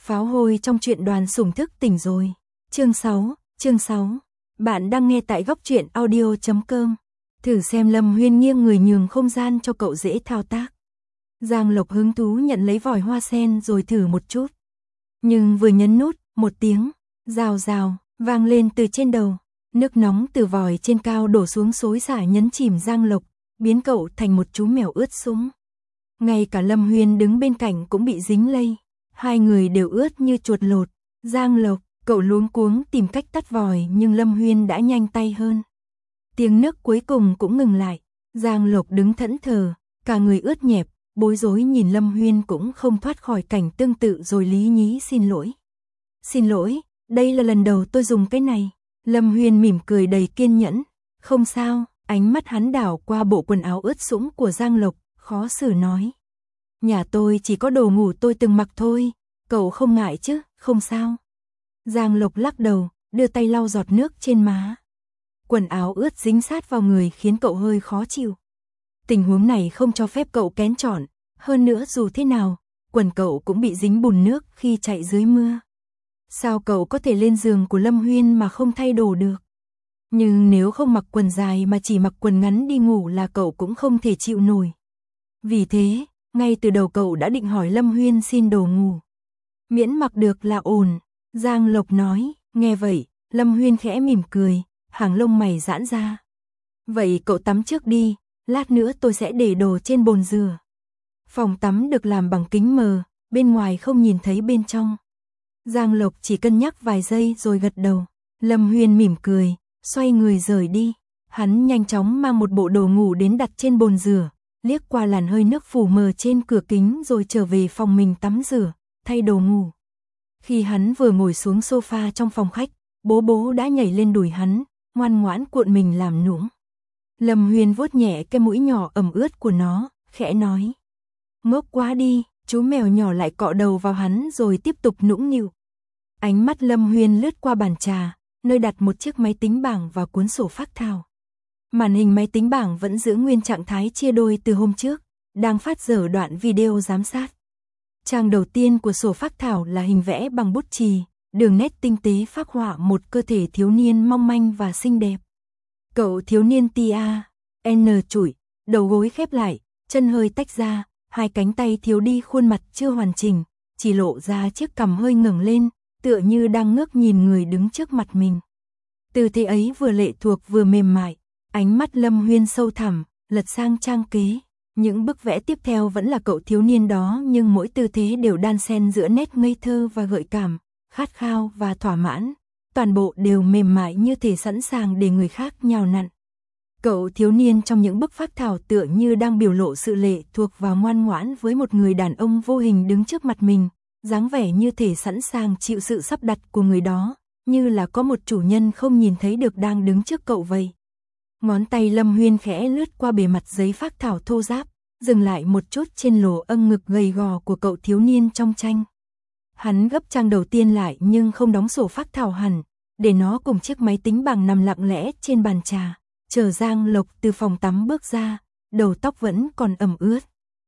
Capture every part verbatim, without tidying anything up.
Pháo hôi trong truyện Đoàn Sủng Thức Tỉnh rồi. Chương sáu, chương sáu. Bạn đang nghe tại góc truyện audio chấm com. Thử xem Lâm Huyên nghiêng người nhường không gian cho cậu dễ thao tác. Giang Lộc hứng thú nhận lấy vòi hoa sen rồi thử một chút. Nhưng vừa nhấn nút, một tiếng rào rào vang lên từ trên đầu. Nước nóng từ vòi trên cao đổ xuống xối xả nhấn chìm Giang Lộc, biến cậu thành một chú mèo ướt sũng. Ngay cả Lâm Huyên đứng bên cạnh cũng bị dính lây. Hai người đều ướt như chuột lột. Giang Lộc, cậu luống cuống tìm cách tắt vòi nhưng Lâm Huyên đã nhanh tay hơn. Tiếng nước cuối cùng cũng ngừng lại. Giang Lộc đứng thẫn thờ, cả người ướt nhẹp, bối rối nhìn Lâm Huyên cũng không thoát khỏi cảnh tương tự rồi lý nhí xin lỗi. Xin lỗi, đây là lần đầu tôi dùng cái này. Lâm Huyên mỉm cười đầy kiên nhẫn. Không sao, ánh mắt hắn đảo qua bộ quần áo ướt sũng của Giang Lộc, khó xử nói. Nhà tôi chỉ có đồ ngủ tôi từng mặc thôi, cậu không ngại chứ, không sao. Giang Lộc lắc đầu, đưa tay lau giọt nước trên má. Quần áo ướt dính sát vào người khiến cậu hơi khó chịu. Tình huống này không cho phép cậu kén chọn, hơn nữa dù thế nào, quần cậu cũng bị dính bùn nước khi chạy dưới mưa. Sao cậu có thể lên giường của Lâm Huyên mà không thay đồ được? Nhưng nếu không mặc quần dài mà chỉ mặc quần ngắn đi ngủ là cậu cũng không thể chịu nổi. Vì thế, ngay từ đầu cậu đã định hỏi Lâm Huyên xin đồ ngủ. Miễn mặc được là ổn, Giang Lộc nói. Nghe vậy, Lâm Huyên khẽ mỉm cười, hàng lông mày giãn ra. Vậy cậu tắm trước đi, lát nữa tôi sẽ để đồ trên bồn rửa. Phòng tắm được làm bằng kính mờ, bên ngoài không nhìn thấy bên trong. Giang Lộc chỉ cân nhắc vài giây rồi gật đầu. Lâm Huyên mỉm cười, xoay người rời đi. Hắn nhanh chóng mang một bộ đồ ngủ đến đặt trên bồn rửa, liếc qua làn hơi nước phủ mờ trên cửa kính rồi trở về phòng mình tắm rửa, thay đồ ngủ. Khi hắn vừa ngồi xuống sofa trong phòng khách, bố bố đã nhảy lên đùi hắn, ngoan ngoãn cuộn mình làm nũng. Lâm Huyên vuốt nhẹ cái mũi nhỏ ẩm ướt của nó, khẽ nói. Ngốc quá đi, chú mèo nhỏ lại cọ đầu vào hắn rồi tiếp tục nũng nịu. Ánh mắt Lâm Huyên lướt qua bàn trà, nơi đặt một chiếc máy tính bảng và cuốn sổ phác thảo. Màn hình máy tính bảng vẫn giữ nguyên trạng thái chia đôi từ hôm trước, đang phát dở đoạn video giám sát. Trang đầu tiên của sổ phác thảo là hình vẽ bằng bút chì, đường nét tinh tế phác họa một cơ thể thiếu niên mong manh và xinh đẹp. Cậu thiếu niên tia, N chủi, đầu gối khép lại, chân hơi tách ra, hai cánh tay thiếu đi khuôn mặt chưa hoàn chỉnh, chỉ lộ ra chiếc cằm hơi ngẩng lên, tựa như đang ngước nhìn người đứng trước mặt mình. Tư thế ấy vừa lệ thuộc vừa mềm mại. Ánh mắt Lâm Huyên sâu thẳm, lật sang trang kế. Những bức vẽ tiếp theo vẫn là cậu thiếu niên đó nhưng mỗi tư thế đều đan xen giữa nét ngây thơ và gợi cảm, khát khao và thỏa mãn. Toàn bộ đều mềm mại như thể sẵn sàng để người khác nhào nặn. Cậu thiếu niên trong những bức phác thảo tựa như đang biểu lộ sự lệ thuộc và ngoan ngoãn với một người đàn ông vô hình đứng trước mặt mình, dáng vẻ như thể sẵn sàng chịu sự sắp đặt của người đó, như là có một chủ nhân không nhìn thấy được đang đứng trước cậu vậy. Ngón tay Lâm Huyên khẽ lướt qua bề mặt giấy phác thảo thô ráp, dừng lại một chút trên lỗ âng ngực gầy gò của cậu thiếu niên trong tranh. Hắn gấp trang đầu tiên lại nhưng không đóng sổ phác thảo hẳn, để nó cùng chiếc máy tính bảng nằm lặng lẽ trên bàn trà, chờ Giang Lộc từ phòng tắm bước ra, đầu tóc vẫn còn ẩm ướt.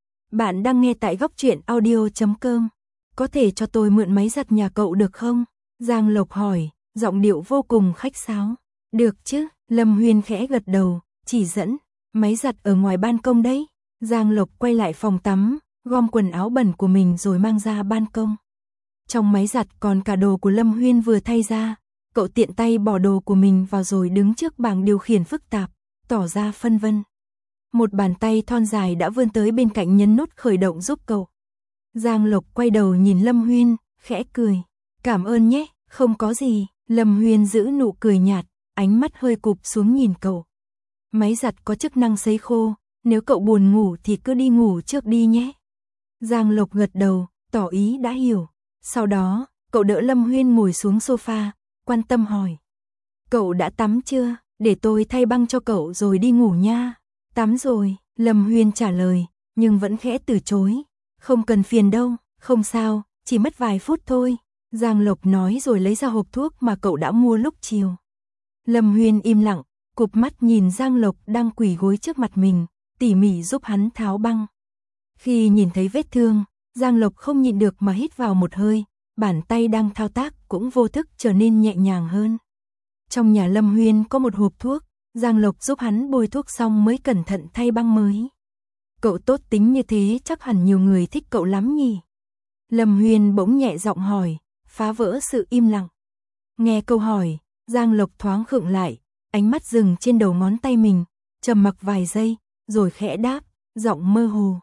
Bạn đang nghe tại góc truyện audio chấm com. Có thể cho tôi mượn máy giặt nhà cậu được không? Giang Lộc hỏi, giọng điệu vô cùng khách sáo. Được chứ, Lâm Huyên khẽ gật đầu, chỉ dẫn, máy giặt ở ngoài ban công đấy. Giang Lộc quay lại phòng tắm, gom quần áo bẩn của mình rồi mang ra ban công. Trong máy giặt còn cả đồ của Lâm Huyên vừa thay ra, cậu tiện tay bỏ đồ của mình vào rồi đứng trước bảng điều khiển phức tạp, tỏ ra phân vân. Một bàn tay thon dài đã vươn tới bên cạnh nhấn nút khởi động giúp cậu. Giang Lộc quay đầu nhìn Lâm Huyên, khẽ cười. Cảm ơn nhé, không có gì. Lâm Huyên giữ nụ cười nhạt, ánh mắt hơi cụp xuống nhìn cậu. Máy giặt có chức năng sấy khô, nếu cậu buồn ngủ thì cứ đi ngủ trước đi nhé. Giang Lộc gật đầu, tỏ ý đã hiểu. Sau đó, cậu đỡ Lâm Huyên ngồi xuống sofa, quan tâm hỏi. Cậu đã tắm chưa? Để tôi thay băng cho cậu rồi đi ngủ nha. Tắm rồi, Lâm Huyên trả lời, nhưng vẫn khẽ từ chối. Không cần phiền đâu, không sao, chỉ mất vài phút thôi. Giang Lộc nói rồi lấy ra hộp thuốc mà cậu đã mua lúc chiều. Lâm Huyên im lặng, cụp mắt nhìn Giang Lộc đang quỳ gối trước mặt mình, tỉ mỉ giúp hắn tháo băng. Khi nhìn thấy vết thương, Giang Lộc không nhịn được mà hít vào một hơi, bàn tay đang thao tác cũng vô thức trở nên nhẹ nhàng hơn. Trong nhà Lâm Huyên có một hộp thuốc, Giang Lộc giúp hắn bôi thuốc xong mới cẩn thận thay băng mới. Cậu tốt tính như thế chắc hẳn nhiều người thích cậu lắm nhỉ? Lâm Huyên bỗng nhẹ giọng hỏi, phá vỡ sự im lặng. Nghe câu hỏi, Giang Lộc thoáng khựng lại, ánh mắt dừng trên đầu ngón tay mình, trầm mặc vài giây, rồi khẽ đáp, giọng mơ hồ.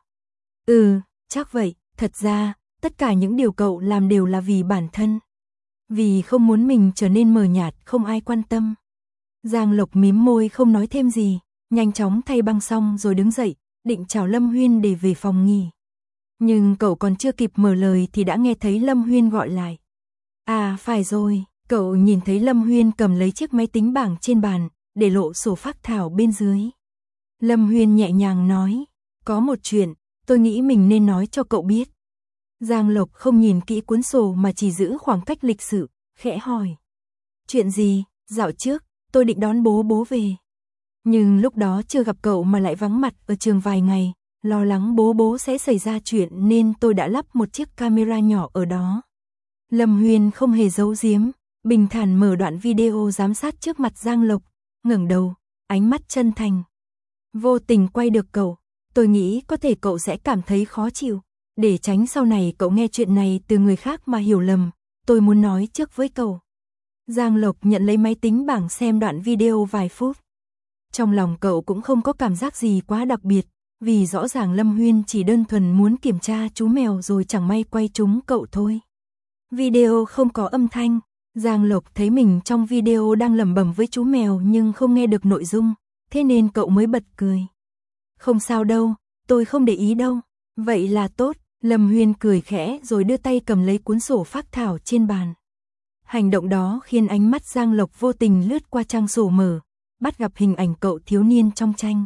Ừ, chắc vậy, thật ra, tất cả những điều cậu làm đều là vì bản thân. Vì không muốn mình trở nên mờ nhạt, không ai quan tâm. Giang Lộc mím môi không nói thêm gì, nhanh chóng thay băng xong rồi đứng dậy, định chào Lâm Huyên để về phòng nghỉ. Nhưng cậu còn chưa kịp mở lời thì đã nghe thấy Lâm Huyên gọi lại. À phải rồi, cậu nhìn thấy Lâm Huyên cầm lấy chiếc máy tính bảng trên bàn, để lộ sổ phác thảo bên dưới. Lâm Huyên nhẹ nhàng nói, có một chuyện, tôi nghĩ mình nên nói cho cậu biết. Giang Lộc không nhìn kỹ cuốn sổ mà chỉ giữ khoảng cách lịch sự, khẽ hỏi. Chuyện gì? Dạo trước, tôi định đón bố bố về. Nhưng lúc đó chưa gặp cậu mà lại vắng mặt ở trường vài ngày, lo lắng bố bố sẽ xảy ra chuyện nên tôi đã lắp một chiếc camera nhỏ ở đó. Lâm Huyên không hề giấu giếm, bình thản mở đoạn video giám sát trước mặt Giang Lộc, ngẩng đầu, ánh mắt chân thành. Vô tình quay được cậu, tôi nghĩ có thể cậu sẽ cảm thấy khó chịu. Để tránh sau này cậu nghe chuyện này từ người khác mà hiểu lầm, tôi muốn nói trước với cậu. Giang Lộc nhận lấy máy tính bảng xem đoạn video vài phút. Trong lòng cậu cũng không có cảm giác gì quá đặc biệt, vì rõ ràng Lâm Huyên chỉ đơn thuần muốn kiểm tra chú mèo rồi chẳng may quay trúng cậu thôi. Video không có âm thanh, Giang Lộc thấy mình trong video đang lẩm bẩm với chú mèo nhưng không nghe được nội dung, thế nên cậu mới bật cười. Không sao đâu, tôi không để ý đâu. Vậy là tốt, Lâm Huyên cười khẽ rồi đưa tay cầm lấy cuốn sổ phác thảo trên bàn. Hành động đó khiến ánh mắt Giang Lộc vô tình lướt qua trang sổ mở, bắt gặp hình ảnh cậu thiếu niên trong tranh.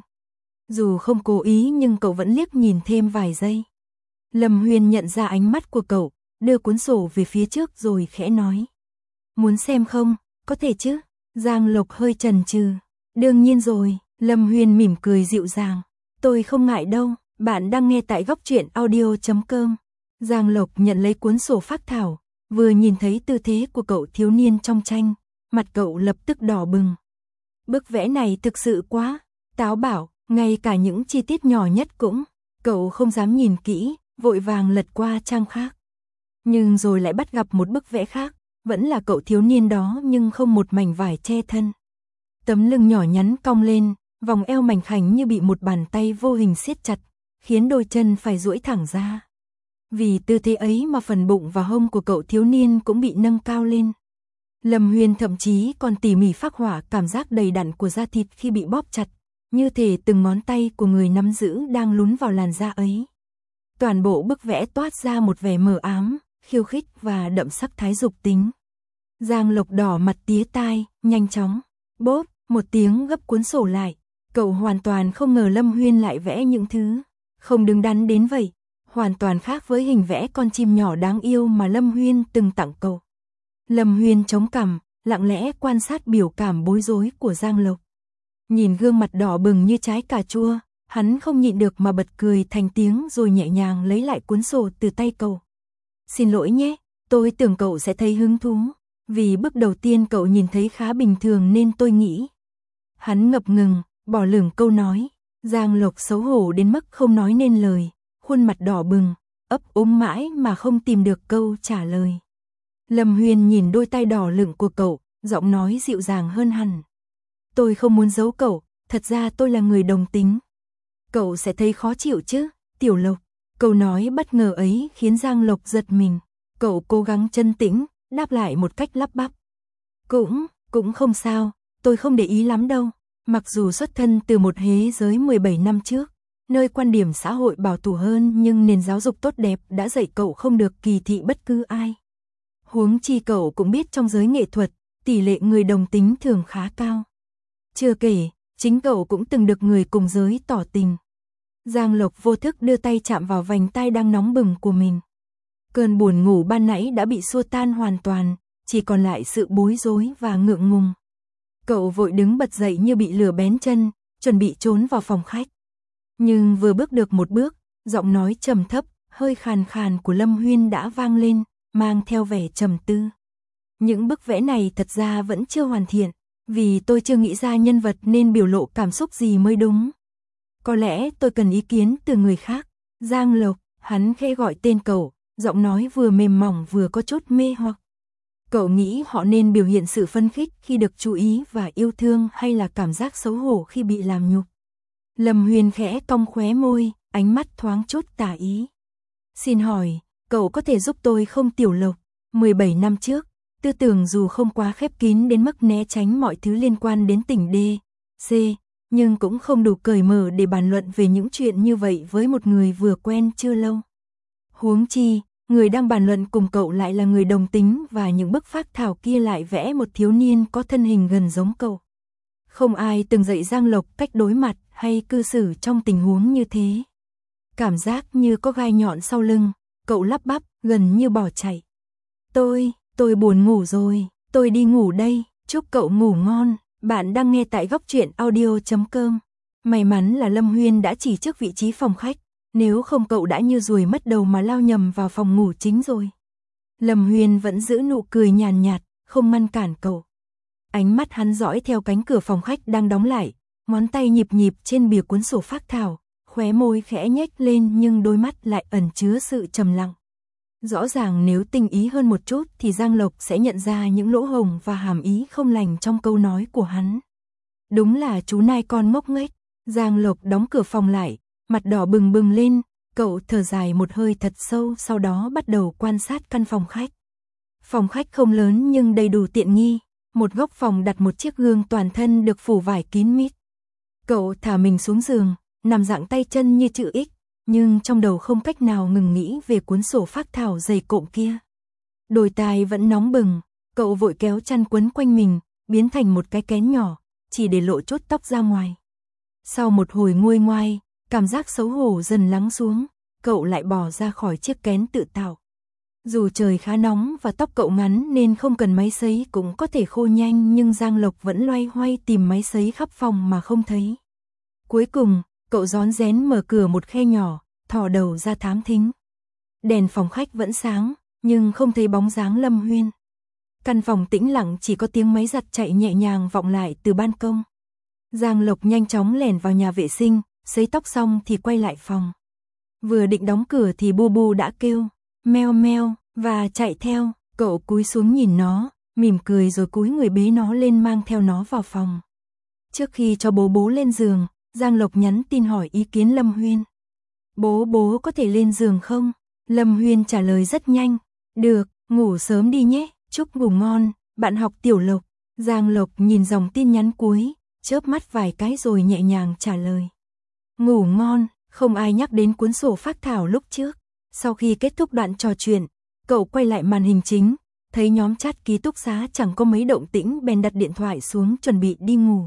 Dù không cố ý nhưng cậu vẫn liếc nhìn thêm vài giây. Lâm Huyên nhận ra ánh mắt của cậu, đưa cuốn sổ về phía trước rồi khẽ nói. Muốn xem không? Có thể chứ? Giang Lộc hơi chần chừ. Đương nhiên rồi, Lâm Huyên mỉm cười dịu dàng. Tôi không ngại đâu, bạn đang nghe tại góc truyện audio chấm com. Giang Lộc nhận lấy cuốn sổ phác thảo, vừa nhìn thấy tư thế của cậu thiếu niên trong tranh, mặt cậu lập tức đỏ bừng. Bức vẽ này thực sự quá táo bạo, ngay cả những chi tiết nhỏ nhất cũng, cậu không dám nhìn kỹ, vội vàng lật qua trang khác. Nhưng rồi lại bắt gặp một bức vẽ khác, vẫn là cậu thiếu niên đó nhưng không một mảnh vải che thân. Tấm lưng nhỏ nhắn cong lên, vòng eo mảnh khảnh như bị một bàn tay vô hình siết chặt, khiến đôi chân phải duỗi thẳng ra. Vì tư thế ấy mà phần bụng và hông của cậu thiếu niên cũng bị nâng cao lên. Lâm Huyên thậm chí còn tỉ mỉ phác họa cảm giác đầy đặn của da thịt khi bị bóp chặt, như thể từng ngón tay của người nắm giữ đang lún vào làn da ấy. Toàn bộ bức vẽ toát ra một vẻ mờ ám, khiêu khích và đậm sắc thái dục tính. Giang Lộc đỏ mặt tía tai, nhanh chóng, bốp, một tiếng gấp cuốn sổ lại. Cậu hoàn toàn không ngờ Lâm Huyên lại vẽ những thứ không đứng đắn đến vậy, hoàn toàn khác với hình vẽ con chim nhỏ đáng yêu mà Lâm Huyên từng tặng cậu. Lâm Huyên chống cằm, lặng lẽ quan sát biểu cảm bối rối của Giang Lộc. Nhìn gương mặt đỏ bừng như trái cà chua, hắn không nhịn được mà bật cười thành tiếng rồi nhẹ nhàng lấy lại cuốn sổ từ tay cậu. Xin lỗi nhé, tôi tưởng cậu sẽ thấy hứng thú, vì bước đầu tiên cậu nhìn thấy khá bình thường nên tôi nghĩ. Hắn ngập ngừng, bỏ lửng câu nói, Giang Lộc xấu hổ đến mức không nói nên lời, khuôn mặt đỏ bừng, ấp úng mãi mà không tìm được câu trả lời. Lâm Huyên nhìn đôi tay đỏ lửng của cậu, giọng nói dịu dàng hơn hẳn. Tôi không muốn giấu cậu, thật ra tôi là người đồng tính. Cậu sẽ thấy khó chịu chứ, Tiểu Lộc. Câu nói bất ngờ ấy khiến Giang Lộc giật mình. Cậu cố gắng chân tĩnh, đáp lại một cách lắp bắp. Cũng, cũng không sao, tôi không để ý lắm đâu. Mặc dù xuất thân từ một thế giới mười bảy năm trước, nơi quan điểm xã hội bảo thủ hơn nhưng nền giáo dục tốt đẹp đã dạy cậu không được kỳ thị bất cứ ai. Huống chi cậu cũng biết trong giới nghệ thuật, tỷ lệ người đồng tính thường khá cao. Chưa kể, chính cậu cũng từng được người cùng giới tỏ tình. Giang Lộc vô thức đưa tay chạm vào vành tai đang nóng bừng của mình. Cơn buồn ngủ ban nãy đã bị xua tan hoàn toàn, chỉ còn lại sự bối rối và ngượng ngùng. Cậu vội đứng bật dậy như bị lửa bén chân, chuẩn bị trốn vào phòng khách. Nhưng vừa bước được một bước, giọng nói trầm thấp, hơi khàn khàn của Lâm Huyên đã vang lên, mang theo vẻ trầm tư. Những bức vẽ này thật ra vẫn chưa hoàn thiện, vì tôi chưa nghĩ ra nhân vật nên biểu lộ cảm xúc gì mới đúng. Có lẽ tôi cần ý kiến từ người khác. Giang Lộc, hắn khẽ gọi tên cậu, giọng nói vừa mềm mỏng vừa có chút mê hoặc. Cậu nghĩ họ nên biểu hiện sự phấn khích khi được chú ý và yêu thương hay là cảm giác xấu hổ khi bị làm nhục? Lâm Huyền khẽ cong khóe môi, ánh mắt thoáng chút tà ý. Xin hỏi, cậu có thể giúp tôi không Tiểu Lộc? mười bảy năm trước, tư tưởng dù không quá khép kín đến mức né tránh mọi thứ liên quan đến tỉnh D, C, nhưng cũng không đủ cởi mở để bàn luận về những chuyện như vậy với một người vừa quen chưa lâu. Huống chi, người đang bàn luận cùng cậu lại là người đồng tính và những bức phác thảo kia lại vẽ một thiếu niên có thân hình gần giống cậu. Không ai từng dạy Giang Lộc cách đối mặt hay cư xử trong tình huống như thế. Cảm giác như có gai nhọn sau lưng, cậu lắp bắp, gần như bỏ chạy. Tôi, tôi buồn ngủ rồi, tôi đi ngủ đây, chúc cậu ngủ ngon. Bạn đang nghe tại góc truyện audio chấm com. May mắn là Lâm Huyên đã chỉ trước vị trí phòng khách, nếu không cậu đã như ruồi mất đầu mà lao nhầm vào phòng ngủ chính rồi. Lâm Huyên vẫn giữ nụ cười nhàn nhạt, không ngăn cản cậu. Ánh mắt hắn dõi theo cánh cửa phòng khách đang đóng lại, ngón tay nhịp nhịp trên bìa cuốn sổ phác thảo, khóe môi khẽ nhếch lên nhưng đôi mắt lại ẩn chứa sự trầm lặng. Rõ ràng nếu tinh ý hơn một chút thì Giang Lộc sẽ nhận ra những lỗ hổng và hàm ý không lành trong câu nói của hắn. Đúng là chú nai con ngốc nghếch. Giang Lộc đóng cửa phòng lại, mặt đỏ bừng bừng lên, cậu thở dài một hơi thật sâu, sau đó bắt đầu quan sát căn phòng khách. Phòng khách không lớn nhưng đầy đủ tiện nghi, một góc phòng đặt một chiếc gương toàn thân được phủ vải kín mít. Cậu thả mình xuống giường, nằm dạng tay chân như chữ X, nhưng trong đầu không cách nào ngừng nghĩ về cuốn sổ phác thảo dày cộm kia. Đôi tai vẫn nóng bừng, cậu vội kéo chăn quấn quanh mình, biến thành một cái kén nhỏ, chỉ để lộ chốt tóc ra ngoài. Sau một hồi nguôi ngoai, cảm giác xấu hổ dần lắng xuống, cậu lại bỏ ra khỏi chiếc kén tự tạo. Dù trời khá nóng và tóc cậu ngắn nên không cần máy sấy cũng có thể khô nhanh, nhưng Giang Lộc vẫn loay hoay tìm máy sấy khắp phòng mà không thấy. Cuối cùng, cậu rón rén mở cửa một khe nhỏ, thò đầu ra thám thính. Đèn phòng khách vẫn sáng, nhưng không thấy bóng dáng Lâm Huyên. Căn phòng tĩnh lặng, chỉ có tiếng máy giặt chạy nhẹ nhàng vọng lại từ ban công. Giang Lộc nhanh chóng lẻn vào nhà vệ sinh, sấy tóc xong thì quay lại phòng. Vừa định đóng cửa thì Bu Bu đã kêu meo meo và chạy theo. Cậu cúi xuống nhìn nó, mỉm cười rồi cúi người bế nó lên mang theo nó vào phòng. Trước khi cho bố bố lên giường, Giang Lộc nhắn tin hỏi ý kiến Lâm Huyên. Bố bố có thể lên giường không? Lâm Huyên trả lời rất nhanh. Được, ngủ sớm đi nhé, chúc ngủ ngon, bạn học Tiểu Lộc. Giang Lộc nhìn dòng tin nhắn cuối, chớp mắt vài cái rồi nhẹ nhàng trả lời. Ngủ ngon, không ai nhắc đến cuốn sổ phác thảo lúc trước. Sau khi kết thúc đoạn trò chuyện, cậu quay lại màn hình chính, thấy nhóm chat ký túc xá chẳng có mấy động tĩnh bèn đặt điện thoại xuống chuẩn bị đi ngủ.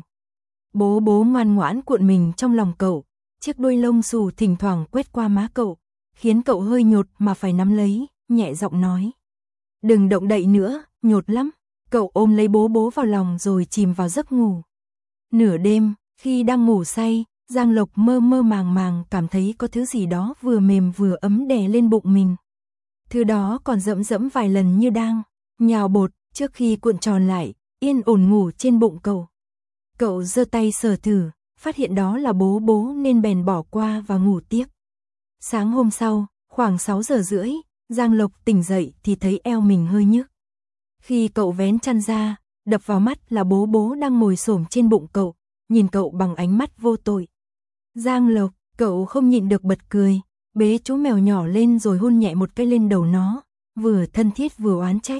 Bố bố ngoan ngoãn cuộn mình trong lòng cậu, chiếc đuôi lông xù thỉnh thoảng quét qua má cậu, khiến cậu hơi nhột mà phải nắm lấy, nhẹ giọng nói. Đừng động đậy nữa, nhột lắm. Cậu ôm lấy bố bố vào lòng rồi chìm vào giấc ngủ. Nửa đêm, khi đang ngủ say, Giang Lộc mơ mơ màng màng cảm thấy có thứ gì đó vừa mềm vừa ấm đè lên bụng mình. Thứ đó còn dẫm dẫm vài lần như đang nhào bột trước khi cuộn tròn lại, yên ổn ngủ trên bụng cậu. Cậu giơ tay sờ thử, phát hiện đó là bố bố nên bèn bỏ qua và ngủ tiếp. Sáng hôm sau, khoảng sáu giờ rưỡi, Giang Lộc tỉnh dậy thì thấy eo mình hơi nhức. Khi cậu vén chăn ra, đập vào mắt là bố bố đang ngồi xổm trên bụng cậu, nhìn cậu bằng ánh mắt vô tội. Giang Lộc, cậu không nhịn được bật cười, bế chú mèo nhỏ lên rồi hôn nhẹ một cái lên đầu nó, vừa thân thiết vừa oán trách.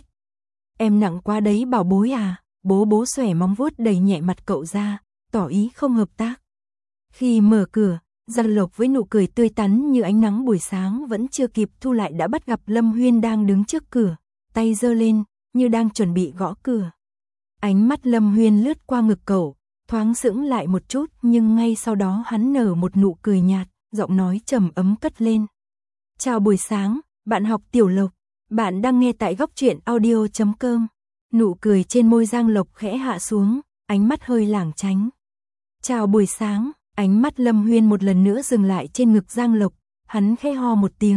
Em nặng quá đấy bảo bối à, bố bố xòe móng vuốt đẩy nhẹ mặt cậu ra, tỏ ý không hợp tác. Khi mở cửa, Giang Lộc với nụ cười tươi tắn như ánh nắng buổi sáng vẫn chưa kịp thu lại đã bắt gặp Lâm Huyên đang đứng trước cửa, tay giơ lên, như đang chuẩn bị gõ cửa. Ánh mắt Lâm Huyên lướt qua ngực cậu, thoáng sững lại một chút nhưng ngay sau đó hắn nở một nụ cười nhạt, giọng nói trầm ấm cất lên. Chào buổi sáng, bạn học Tiểu Lộc, bạn đang nghe tại góc truyện audio chấm com. Nụ cười trên môi Giang Lộc khẽ hạ xuống, ánh mắt hơi lảng tránh. Chào buổi sáng, ánh mắt Lâm Huyên một lần nữa dừng lại trên ngực Giang Lộc, hắn khẽ ho một tiếng,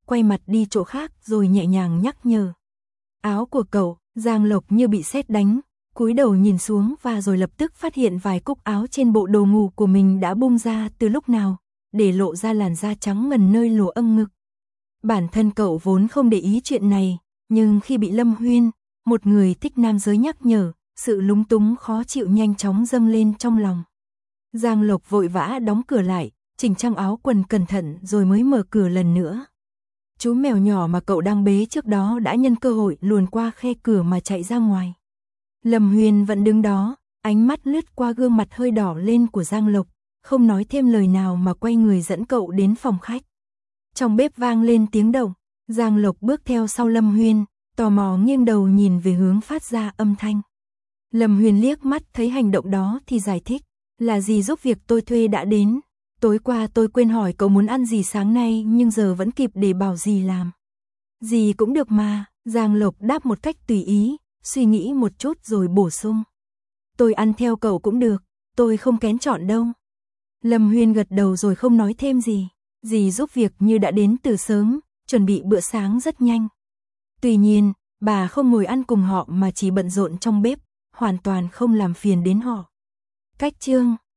quay mặt đi chỗ khác rồi nhẹ nhàng nhắc nhở. Áo của cậu, Giang Lộc như bị sét đánh, cúi đầu nhìn xuống và rồi lập tức phát hiện vài cúc áo trên bộ đồ ngủ của mình đã bung ra từ lúc nào, để lộ ra làn da trắng ngần nơi lỗ âng ngực. Bản thân cậu vốn không để ý chuyện này, nhưng khi bị Lâm Huyên, một người thích nam giới nhắc nhở, sự lúng túng khó chịu nhanh chóng dâng lên trong lòng. Giang Lộc vội vã đóng cửa lại, chỉnh trang áo quần cẩn thận rồi mới mở cửa lần nữa. Chú mèo nhỏ mà cậu đang bế trước đó đã nhân cơ hội luồn qua khe cửa mà chạy ra ngoài. Lâm Huyên vẫn đứng đó, ánh mắt lướt qua gương mặt hơi đỏ lên của Giang Lộc, không nói thêm lời nào mà quay người dẫn cậu đến phòng khách. Trong bếp vang lên tiếng động, Giang Lộc bước theo sau Lâm Huyên, tò mò nghiêng đầu nhìn về hướng phát ra âm thanh. Lâm Huyên liếc mắt thấy hành động đó thì giải thích, là dì giúp việc tôi thuê đã đến. Tối qua tôi quên hỏi cậu muốn ăn gì sáng nay nhưng giờ vẫn kịp để bảo dì làm. Dì cũng được mà, Giang Lộc đáp một cách tùy ý, suy nghĩ một chút rồi bổ sung. Tôi ăn theo cậu cũng được, tôi không kén chọn đâu. Lâm Huyên gật đầu rồi không nói thêm gì, dì giúp việc như đã đến từ sớm, chuẩn bị bữa sáng rất nhanh. Tuy nhiên, bà không ngồi ăn cùng họ mà chỉ bận rộn trong bếp, hoàn toàn không làm phiền đến họ. Cách chương